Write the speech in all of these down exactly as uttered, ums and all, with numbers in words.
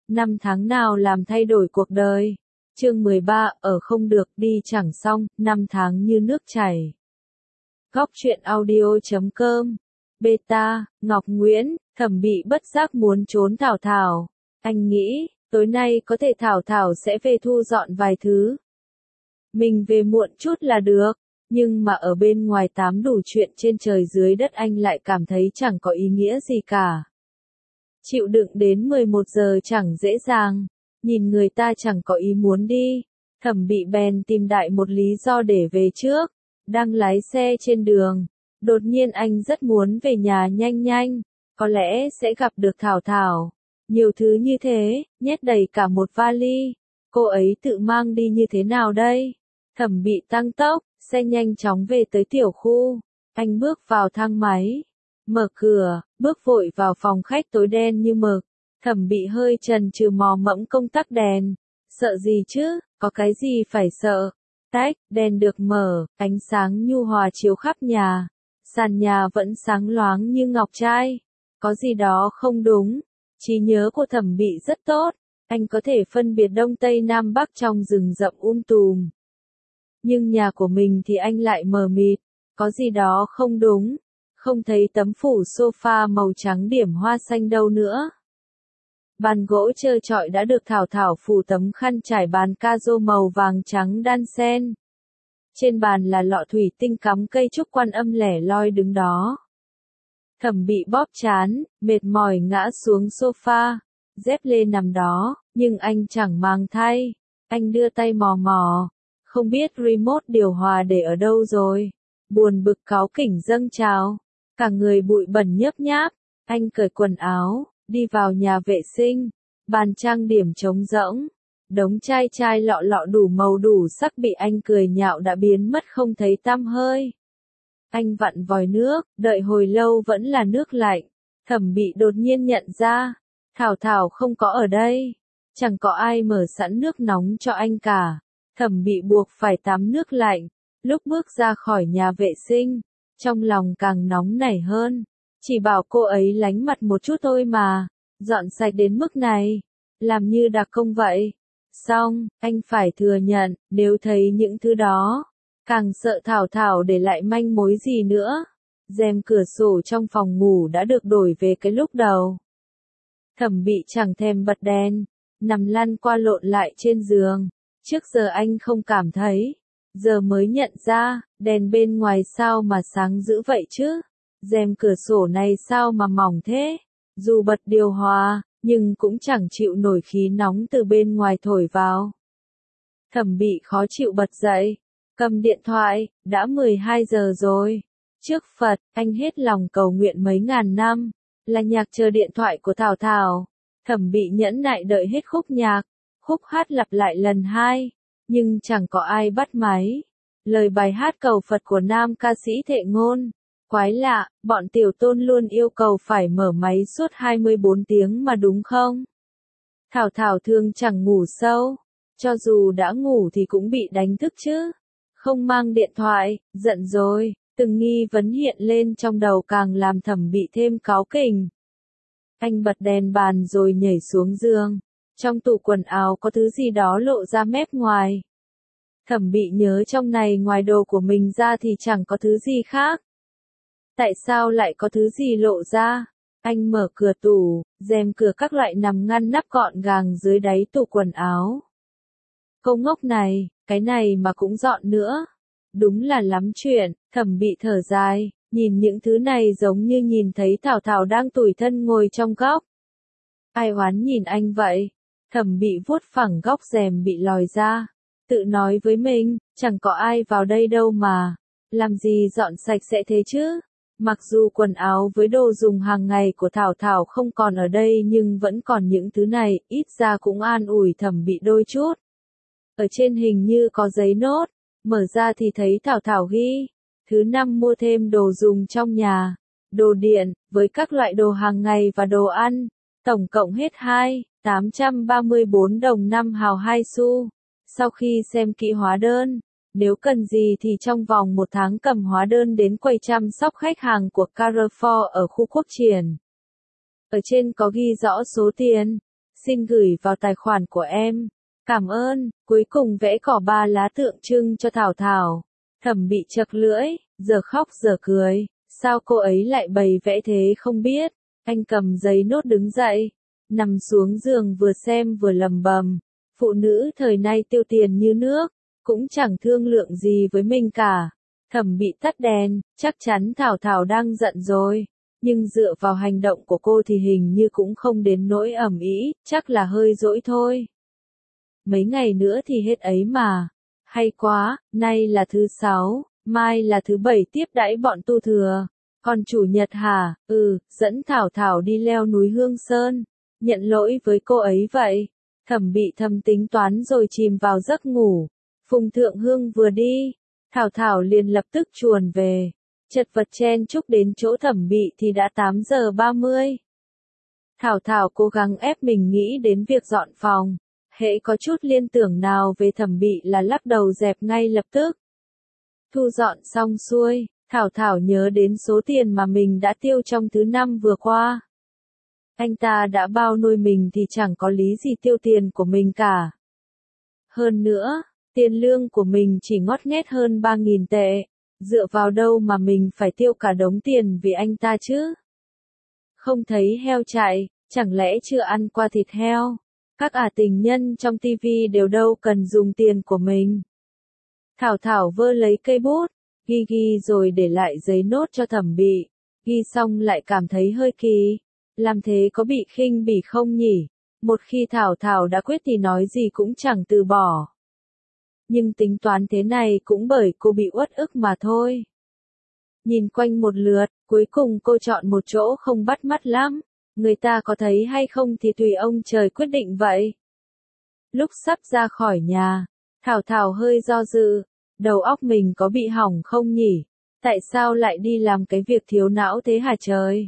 năm tháng nào làm thay đổi cuộc đời. Chương mười ba, ở không được đi chẳng xong, năm tháng như nước chảy. Góc truyện audio chấm com. Beta, Ngọc Nguyễn, Thẩm Bị bất giác muốn trốn Thảo Thảo. Anh nghĩ, tối nay có thể Thảo Thảo sẽ về thu dọn vài thứ. Mình về muộn chút là được, nhưng mà ở bên ngoài tám đủ chuyện trên trời dưới đất anh lại cảm thấy chẳng có ý nghĩa gì cả. Chịu đựng đến mười một giờ chẳng dễ dàng, nhìn người ta chẳng có ý muốn đi. Thẩm Bị bèn tìm đại một lý do để về trước, đang lái xe trên đường. Đột nhiên anh rất muốn về nhà nhanh nhanh, có lẽ sẽ gặp được Thảo Thảo. Nhiều thứ như thế, nhét đầy cả một vali, cô ấy tự mang đi như thế nào đây? Thẩm Bị tăng tốc, xe nhanh chóng về tới tiểu khu. Anh bước vào thang máy, mở cửa, bước vội vào phòng khách tối đen như mực. Thẩm Bị hơi chần chừ mò mẫm công tắc đèn. Sợ gì chứ, có cái gì phải sợ? Tách, đèn được mở, ánh sáng nhu hòa chiếu khắp nhà. Sàn nhà vẫn sáng loáng như ngọc trai. Có gì đó không đúng. Trí nhớ của Thẩm Bị rất tốt. Anh có thể phân biệt đông tây nam bắc trong rừng rậm um tùm. Nhưng nhà của mình thì anh lại mờ mịt. Có gì đó không đúng. Không thấy tấm phủ sofa màu trắng điểm hoa xanh đâu nữa. Bàn gỗ trơ trọi đã được Thảo Thảo phủ tấm khăn trải bàn ca-rô màu vàng trắng đan xen. Trên bàn là lọ thủy tinh cắm cây trúc quan âm lẻ loi đứng đó. Thẩm Bị bóp trán, mệt mỏi ngã xuống sofa, dép lê nằm đó, nhưng anh chẳng mang thay. Anh đưa tay mò mò, không biết remote điều hòa để ở đâu rồi. Buồn bực cáu kỉnh dâng trào, cả người bụi bẩn nhớp nháp. Anh cởi quần áo, đi vào nhà vệ sinh, bàn trang điểm trống rỗng. Đống chai chai lọ lọ đủ màu đủ sắc bị anh cười nhạo đã biến mất không thấy tăm hơi. Anh vặn vòi nước, đợi hồi lâu vẫn là nước lạnh. Thẩm Bị đột nhiên nhận ra, Thảo Thảo không có ở đây. Chẳng có ai mở sẵn nước nóng cho anh cả. Thẩm Bị buộc phải tắm nước lạnh. Lúc bước ra khỏi nhà vệ sinh, trong lòng càng nóng nảy hơn. Chỉ bảo cô ấy lánh mặt một chút thôi mà, dọn sạch đến mức này, làm như đặc công vậy. Xong, anh phải thừa nhận, nếu thấy những thứ đó, càng sợ Thảo Thảo để lại manh mối gì nữa. Rèm cửa sổ trong phòng ngủ đã được đổi về cái lúc đầu. Thẩm Bị chẳng thèm bật đèn, nằm lăn qua lộn lại trên giường. Trước giờ anh không cảm thấy, giờ mới nhận ra, đèn bên ngoài sao mà sáng dữ vậy chứ? Rèm cửa sổ này sao mà mỏng thế? Dù bật điều hòa, nhưng cũng chẳng chịu nổi khí nóng từ bên ngoài thổi vào. Thẩm Bị khó chịu bật dậy, cầm điện thoại, đã mười hai giờ rồi. Trước Phật, anh hết lòng cầu nguyện mấy ngàn năm, là nhạc chờ điện thoại của Thảo Thảo. Thẩm Bị nhẫn nại đợi hết khúc nhạc, khúc hát lặp lại lần hai, nhưng chẳng có ai bắt máy. Lời bài hát cầu Phật của nam ca sĩ Thệ Ngôn. Quái lạ, bọn tiểu tôn luôn yêu cầu phải mở máy suốt hai mươi bốn tiếng mà đúng không? Thảo Thảo thường chẳng ngủ sâu, cho dù đã ngủ thì cũng bị đánh thức chứ. Không mang điện thoại, giận rồi, từng nghi vấn hiện lên trong đầu càng làm Thẩm Bị thêm cáu kỉnh. Anh bật đèn bàn rồi nhảy xuống giường, trong tủ quần áo có thứ gì đó lộ ra mép ngoài. Thẩm Bị nhớ trong này ngoài đồ của mình ra thì chẳng có thứ gì khác. Tại sao lại có thứ gì lộ ra? Anh mở cửa tủ, rèm cửa các loại nằm ngăn nắp gọn gàng dưới đáy tủ quần áo. Câu ngốc này, cái này mà cũng dọn nữa. Đúng là lắm chuyện. Thẩm Bị thở dài, nhìn những thứ này giống như nhìn thấy Thảo Thảo đang tủi thân ngồi trong góc. Ai oán nhìn anh vậy? Thẩm Bị vuốt phẳng góc rèm bị lòi ra, tự nói với mình, chẳng có ai vào đây đâu mà, làm gì dọn sạch sẽ thế chứ? Mặc dù quần áo với đồ dùng hàng ngày của Thảo Thảo không còn ở đây nhưng vẫn còn những thứ này, ít ra cũng an ủi Thẩm Bị đôi chút. Ở trên hình như có giấy nốt, mở ra thì thấy Thảo Thảo ghi, thứ năm mua thêm đồ dùng trong nhà, đồ điện, với các loại đồ hàng ngày và đồ ăn, tổng cộng hết hai nghìn tám trăm ba mươi bốn đồng năm hào hai xu. Sau khi xem kỹ hóa đơn, nếu cần gì thì trong vòng một tháng cầm hóa đơn đến quầy chăm sóc khách hàng của Carrefour ở khu Quốc Triển. Ở trên có ghi rõ số tiền. Xin gửi vào tài khoản của em. Cảm ơn. Cuối cùng vẽ cỏ ba lá tượng trưng cho Thảo Thảo. Thẩm bị chật lưỡi, giờ khóc giờ cười. Sao cô ấy lại bày vẽ thế không biết. Anh cầm giấy nốt đứng dậy. Nằm xuống giường vừa xem vừa lầm bầm. Phụ nữ thời nay tiêu tiền như nước. Cũng chẳng thương lượng gì với mình cả. Thẩm bị tắt đèn, chắc chắn Thảo Thảo đang giận rồi. Nhưng dựa vào hành động của cô thì hình như cũng không đến nỗi ầm ĩ, chắc là hơi dỗi thôi. Mấy ngày nữa thì hết ấy mà. Hay quá, nay là thứ sáu, mai là thứ bảy tiếp đãi bọn tu thừa. Còn chủ nhật hả? Ừ, dẫn Thảo Thảo đi leo núi Hương Sơn. Nhận lỗi với cô ấy vậy. Thẩm bị thầm tính toán rồi chìm vào giấc ngủ. Phùng Thượng Hương vừa đi. Thảo Thảo liền lập tức chuồn về. Chật vật chen chúc đến chỗ thẩm bị thì đã tám giờ ba mươi. Thảo Thảo cố gắng ép mình nghĩ đến việc dọn phòng. Hễ có chút liên tưởng nào về thẩm bị là lắc đầu dẹp ngay lập tức. Thu dọn xong xuôi, Thảo Thảo nhớ đến số tiền mà mình đã tiêu trong thứ năm vừa qua. Anh ta đã bao nuôi mình thì chẳng có lý gì tiêu tiền của mình cả. Hơn nữa, tiền lương của mình chỉ ngót nghét hơn ba nghìn tệ. Dựa vào đâu mà mình phải tiêu cả đống tiền vì anh ta chứ? Không thấy heo chạy, chẳng lẽ chưa ăn qua thịt heo? Các ả tình nhân trong tivi đều đâu cần dùng tiền của mình. Thảo Thảo vơ lấy cây bút, ghi ghi rồi để lại giấy nốt cho thẩm bị. Ghi xong lại cảm thấy hơi kỳ. Làm thế có bị khinh bỉ không nhỉ? Một khi Thảo Thảo đã quyết thì nói gì cũng chẳng từ bỏ. Nhưng tính toán thế này cũng bởi cô bị uất ức mà thôi. Nhìn quanh một lượt, cuối cùng cô chọn một chỗ không bắt mắt lắm. Người ta có thấy hay không thì tùy ông trời quyết định vậy. Lúc sắp ra khỏi nhà, Thảo Thảo hơi do dự. Đầu óc mình có bị hỏng không nhỉ? Tại sao lại đi làm cái việc thiếu não thế hả trời?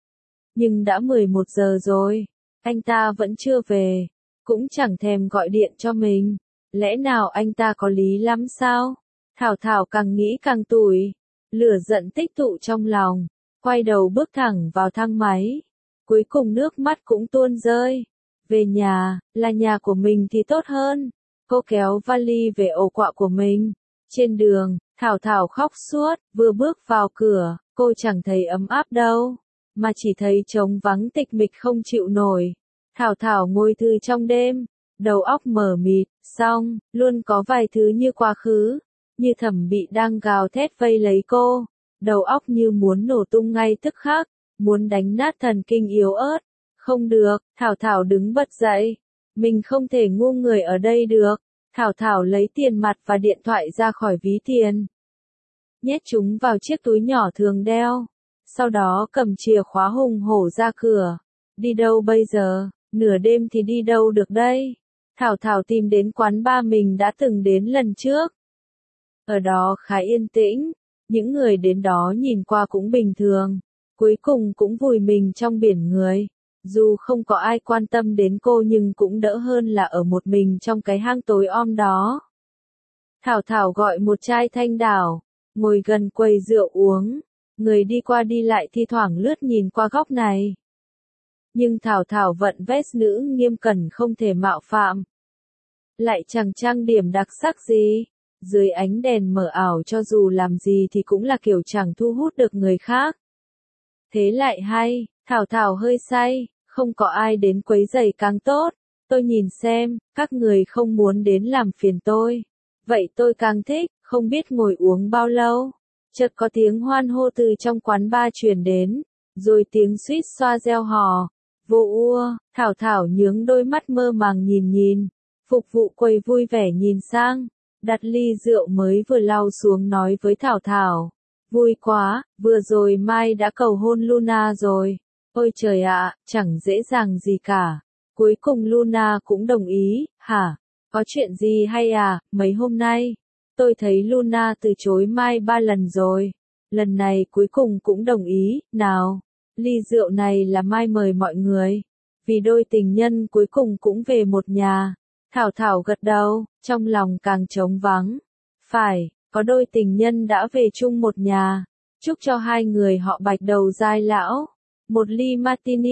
Nhưng đã mười một giờ rồi, anh ta vẫn chưa về, cũng chẳng thèm gọi điện cho mình. Lẽ nào anh ta có lý lắm sao? Thảo Thảo càng nghĩ càng tủi, lửa giận tích tụ trong lòng, quay đầu bước thẳng vào thang máy. Cuối cùng nước mắt cũng tuôn rơi. Về nhà, là nhà của mình thì tốt hơn. Cô kéo vali về ổ quạ của mình. Trên đường, Thảo Thảo khóc suốt, vừa bước vào cửa, cô chẳng thấy ấm áp đâu, mà chỉ thấy trống vắng tịch mịch không chịu nổi. Thảo Thảo ngồi thư trong đêm, đầu óc mờ mịt, xong, luôn có vài thứ như quá khứ, như thẩm bị đang gào thét vây lấy cô, đầu óc như muốn nổ tung ngay tức khắc, muốn đánh nát thần kinh yếu ớt. Không được, Thảo Thảo đứng bật dậy, mình không thể ngu người ở đây được. Thảo Thảo lấy tiền mặt và điện thoại ra khỏi ví tiền, nhét chúng vào chiếc túi nhỏ thường đeo, sau đó cầm chìa khóa hùng hổ ra cửa. Đi đâu bây giờ? Nửa đêm thì đi đâu được đây? Thảo Thảo tìm đến quán bar mình đã từng đến lần trước. Ở đó khá yên tĩnh, những người đến đó nhìn qua cũng bình thường, cuối cùng cũng vùi mình trong biển người. Dù không có ai quan tâm đến cô nhưng cũng đỡ hơn là ở một mình trong cái hang tối om đó. Thảo Thảo gọi một chai thanh đảo, ngồi gần quầy rượu uống. Người đi qua đi lại thi thoảng lướt nhìn qua góc này. Nhưng Thảo Thảo vận vest nữ nghiêm cẩn không thể mạo phạm. Lại chẳng trang điểm đặc sắc gì. Dưới ánh đèn mờ ảo cho dù làm gì thì cũng là kiểu chẳng thu hút được người khác. Thế lại hay, Thảo Thảo hơi say, không có ai đến quấy rầy càng tốt. Tôi nhìn xem, các người không muốn đến làm phiền tôi. Vậy tôi càng thích, không biết ngồi uống bao lâu. Chợt có tiếng hoan hô từ trong quán bar truyền đến, rồi tiếng suýt xoa reo hò. Vô ua, Thảo Thảo nhướng đôi mắt mơ màng nhìn nhìn. Phục vụ quầy vui vẻ nhìn sang, đặt ly rượu mới vừa lau xuống nói với Thảo Thảo. Vui quá, vừa rồi Mai đã cầu hôn Luna rồi. Ôi trời ạ, chẳng dễ dàng gì cả. Cuối cùng Luna cũng đồng ý, hả? Có chuyện gì hay à, mấy hôm nay? Tôi thấy Luna từ chối Mai ba lần rồi. Lần này cuối cùng cũng đồng ý, nào. Ly rượu này là Mai mời mọi người. Vì đôi tình nhân cuối cùng cũng về một nhà. Thảo Thảo gật đầu, trong lòng càng trống vắng. Phải, có đôi tình nhân đã về chung một nhà. Chúc cho hai người họ bạch đầu dai lão. Một ly martini,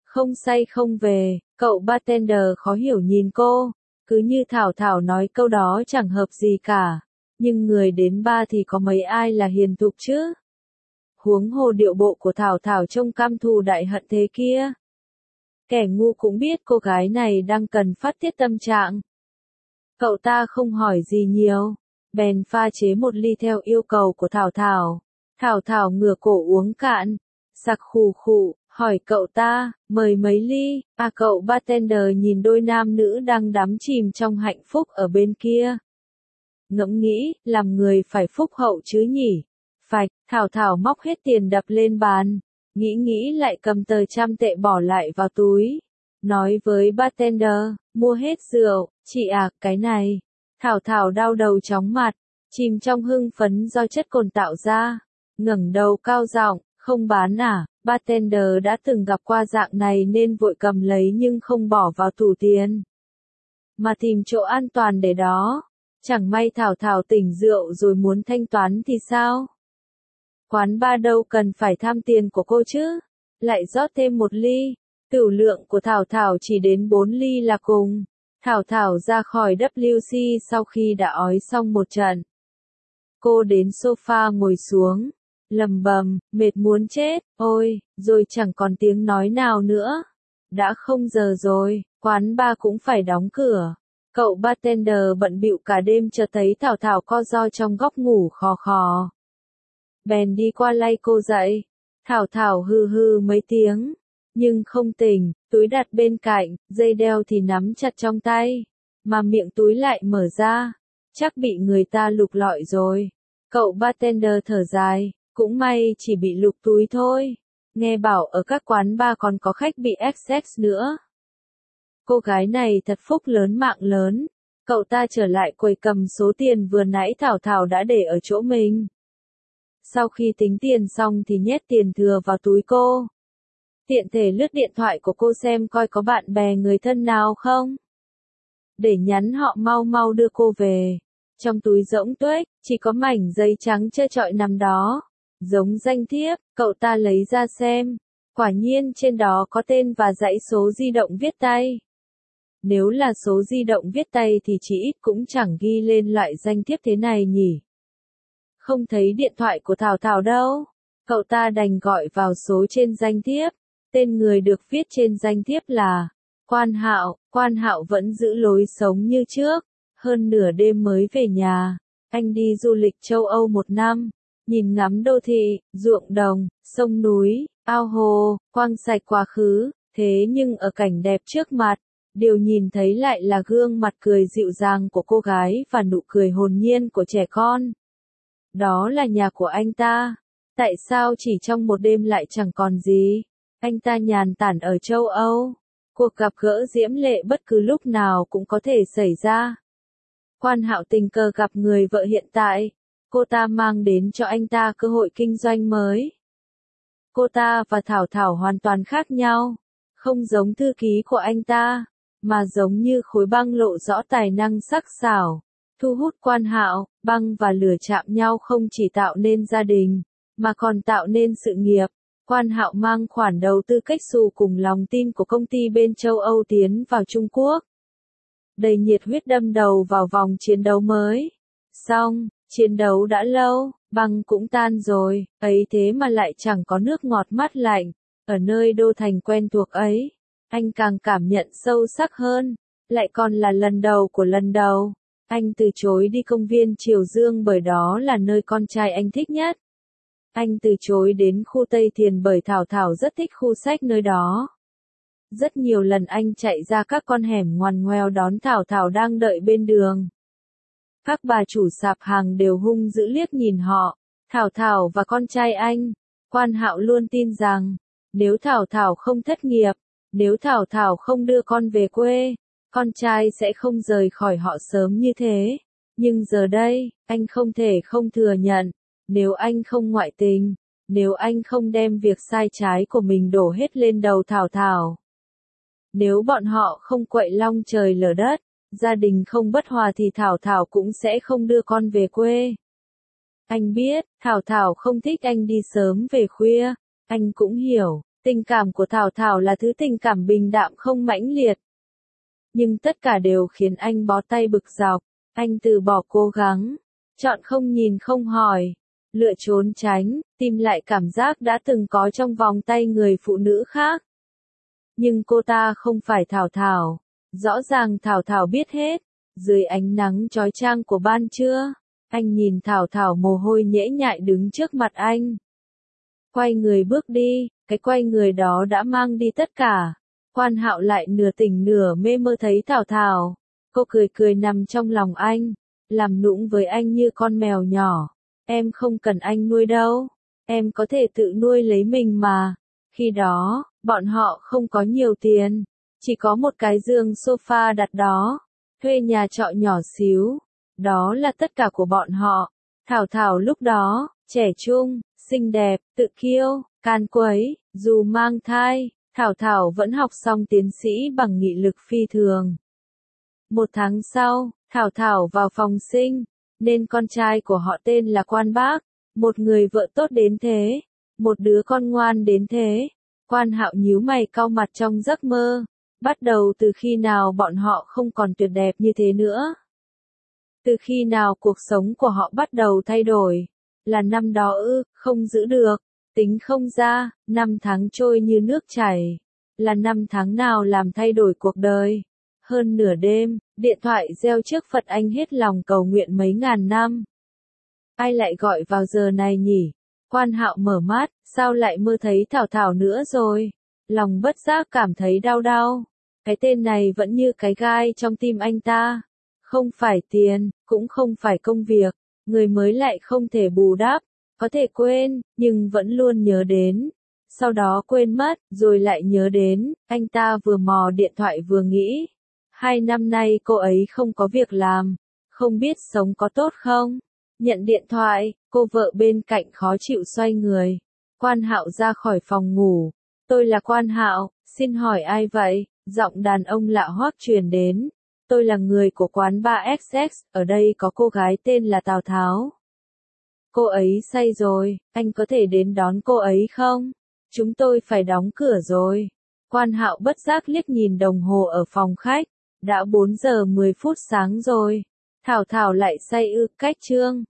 Không say không về, cậu bartender khó hiểu nhìn cô, cứ như Thảo Thảo nói câu đó chẳng hợp gì cả, nhưng người đến bar thì có mấy ai là hiền thục chứ. Huống hồ điệu bộ của Thảo Thảo trông cam thù đại hận thế kia. Kẻ ngu cũng biết cô gái này đang cần phát tiết tâm trạng. Cậu ta không hỏi gì nhiều, bèn pha chế một ly theo yêu cầu của Thảo Thảo. Thảo Thảo ngửa cổ uống cạn, sặc khù khụ, hỏi cậu ta, mời mấy ly, à cậu bartender nhìn đôi nam nữ đang đắm chìm trong hạnh phúc ở bên kia. Ngẫm nghĩ, làm người phải phúc hậu chứ nhỉ. Phạch, Thảo Thảo móc hết tiền đập lên bàn, nghĩ nghĩ lại cầm tờ trăm tệ bỏ lại vào túi. Nói với bartender, mua hết rượu, chị à, cái này. Thảo Thảo đau đầu chóng mặt, chìm trong hưng phấn do chất cồn tạo ra. Ngẩng đầu cao giọng, không bán à, bartender đã từng gặp qua dạng này nên vội cầm lấy nhưng không bỏ vào tủ tiền. Mà tìm chỗ an toàn để đó. Chẳng may Thảo Thảo tỉnh rượu rồi muốn thanh toán thì sao? Quán bar đâu cần phải tham tiền của cô chứ? Lại rót thêm một ly. Tửu lượng của Thảo Thảo chỉ đến bốn ly là cùng. Thảo Thảo ra khỏi W C sau khi đã ói xong một trận. Cô đến sofa ngồi xuống, lầm bầm, mệt muốn chết, ôi, rồi chẳng còn tiếng nói nào nữa. Đã không giờ rồi, quán bar cũng phải đóng cửa. Cậu bartender bận bịu cả đêm chờ thấy Thảo Thảo co ro trong góc ngủ khò khò. Bèn đi qua lay cô dậy. Thảo Thảo hừ hừ mấy tiếng, nhưng không tỉnh, túi đặt bên cạnh, dây đeo thì nắm chặt trong tay, mà miệng túi lại mở ra, chắc bị người ta lục lọi rồi. Cậu bartender thở dài, cũng may chỉ bị lục túi thôi, nghe bảo ở các quán bar còn có khách bị ép sex nữa. Cô gái này thật phúc lớn mạng lớn, cậu ta trở lại quầy cầm số tiền vừa nãy Thảo Thảo đã để ở chỗ mình. Sau khi tính tiền xong thì nhét tiền thừa vào túi cô. Tiện thể lướt điện thoại của cô xem coi có bạn bè người thân nào không. Để nhắn họ mau mau đưa cô về. Trong túi rỗng tuếch, chỉ có mảnh giấy trắng trơ trọi nằm đó. Giống danh thiếp, cậu ta lấy ra xem. Quả nhiên trên đó có tên và dãy số di động viết tay. Nếu là số di động viết tay thì chỉ ít cũng chẳng ghi lên loại danh thiếp thế này nhỉ. Không thấy điện thoại của Thảo Thảo đâu. Cậu ta đành gọi vào số trên danh thiếp. Tên người được viết trên danh thiếp là Quan Hạo. Quan Hạo vẫn giữ lối sống như trước. Hơn nửa đêm mới về nhà. Anh đi du lịch châu Âu một năm. Nhìn ngắm đô thị, ruộng đồng, sông núi, ao hồ, quang sạch quá khứ. Thế nhưng ở cảnh đẹp trước mặt, điều nhìn thấy lại là gương mặt cười dịu dàng của cô gái và nụ cười hồn nhiên của trẻ con. Đó là nhà của anh ta. Tại sao chỉ trong một đêm lại chẳng còn gì? Anh ta nhàn tản ở châu Âu. Cuộc gặp gỡ diễm lệ bất cứ lúc nào cũng có thể xảy ra. Quan Hạo tình cờ gặp người vợ hiện tại. Cô ta mang đến cho anh ta cơ hội kinh doanh mới. Cô ta và Thảo Thảo hoàn toàn khác nhau. Không giống thư ký của anh ta, mà giống như khối băng lộ rõ tài năng sắc sảo. Thu hút Quan Hạo, băng và lửa chạm nhau không chỉ tạo nên gia đình, mà còn tạo nên sự nghiệp. Quan Hạo mang khoản đầu tư cách xù cùng lòng tin của công ty bên châu Âu tiến vào Trung Quốc. Đầy nhiệt huyết đâm đầu vào vòng chiến đấu mới. Xong, chiến đấu đã lâu, băng cũng tan rồi, ấy thế mà lại chẳng có nước ngọt mát lạnh. Ở nơi đô thành quen thuộc ấy, anh càng cảm nhận sâu sắc hơn, lại còn là lần đầu của lần đầu. Anh từ chối đi công viên Triều Dương bởi đó là nơi con trai anh thích nhất. Anh từ chối đến khu Tây Thiền bởi Thảo Thảo rất thích khu sách nơi đó. Rất nhiều lần anh chạy ra các con hẻm ngoằn ngoèo đón Thảo Thảo đang đợi bên đường. Các bà chủ sạp hàng đều hung dữ liếc nhìn họ, Thảo Thảo và con trai anh. Quan Hạo luôn tin rằng, nếu Thảo Thảo không thất nghiệp, nếu Thảo Thảo không đưa con về quê, con trai sẽ không rời khỏi họ sớm như thế. Nhưng giờ đây, anh không thể không thừa nhận, nếu anh không ngoại tình, nếu anh không đem việc sai trái của mình đổ hết lên đầu Thảo Thảo, nếu bọn họ không quậy long trời lở đất, gia đình không bất hòa thì Thảo Thảo cũng sẽ không đưa con về quê. Anh biết, Thảo Thảo không thích anh đi sớm về khuya, anh cũng hiểu, Tình cảm của Thảo Thảo là thứ tình cảm bình đạm không mãnh liệt. Nhưng tất cả đều khiến anh bó tay bực dọc. Anh từ bỏ cố gắng, chọn không nhìn không hỏi, lựa trốn tránh, tìm lại cảm giác đã từng có trong vòng tay người phụ nữ khác. Nhưng cô ta không phải Thảo Thảo. Rõ ràng Thảo Thảo biết hết. Dưới ánh nắng chói chang của ban trưa, anh nhìn Thảo Thảo mồ hôi nhễ nhại đứng trước mặt anh. Quay người bước đi, cái quay người đó đã mang đi tất cả. Quan Hạo lại nửa tỉnh nửa mê mơ thấy Thảo Thảo. Cô cười cười nằm trong lòng anh, làm nũng với anh như con mèo nhỏ. Em không cần anh nuôi đâu, em có thể tự nuôi lấy mình mà. Khi đó, bọn họ không có nhiều tiền, chỉ có một cái giường sofa đặt đó, thuê nhà trọ nhỏ xíu. Đó là tất cả của bọn họ. Thảo Thảo lúc đó, trẻ trung, xinh đẹp, tự kiêu, can quấy, dù mang thai, Thảo Thảo vẫn học xong tiến sĩ bằng nghị lực phi thường. Một tháng sau, Thảo Thảo vào phòng sinh, nên con trai của họ tên là Quan Bác, một người vợ tốt đến thế, một đứa con ngoan đến thế. Quan Hạo nhíu mày cau mặt trong giấc mơ, bắt đầu từ khi nào bọn họ không còn tuyệt đẹp như thế nữa? Từ khi nào cuộc sống của họ bắt đầu thay đổi? Là năm đó ư, không giữ được, tính không ra, năm tháng trôi như nước chảy. Là năm tháng nào làm thay đổi cuộc đời? Hơn nửa đêm, điện thoại reo trước Phật anh hết lòng cầu nguyện mấy ngàn năm. Ai lại gọi vào giờ này nhỉ? Quan Hạo mở mắt, sao lại mơ thấy Thảo Thảo nữa rồi? Lòng bất giác cảm thấy đau đau. Cái tên này vẫn như cái gai trong tim anh ta. Không phải tiền, cũng không phải công việc, người mới lại không thể bù đắp, có thể quên, nhưng vẫn luôn nhớ đến. Sau đó quên mất, rồi lại nhớ đến, anh ta vừa mò điện thoại vừa nghĩ. Hai năm nay cô ấy không có việc làm, không biết sống có tốt không? Nhận điện thoại, cô vợ bên cạnh khó chịu xoay người. Quan Hạo ra khỏi phòng ngủ. Tôi là Quan Hạo, xin hỏi ai vậy? Giọng đàn ông lạ hoắc truyền đến. Tôi là người của quán ba ích ích, ở đây có cô gái tên là Tào Tháo. Cô ấy say rồi, anh có thể đến đón cô ấy không? Chúng tôi phải đóng cửa rồi. Quan Hạo bất giác liếc nhìn đồng hồ ở phòng khách. Đã bốn giờ mười phút sáng rồi. Thảo Thảo lại say ư, cách chương.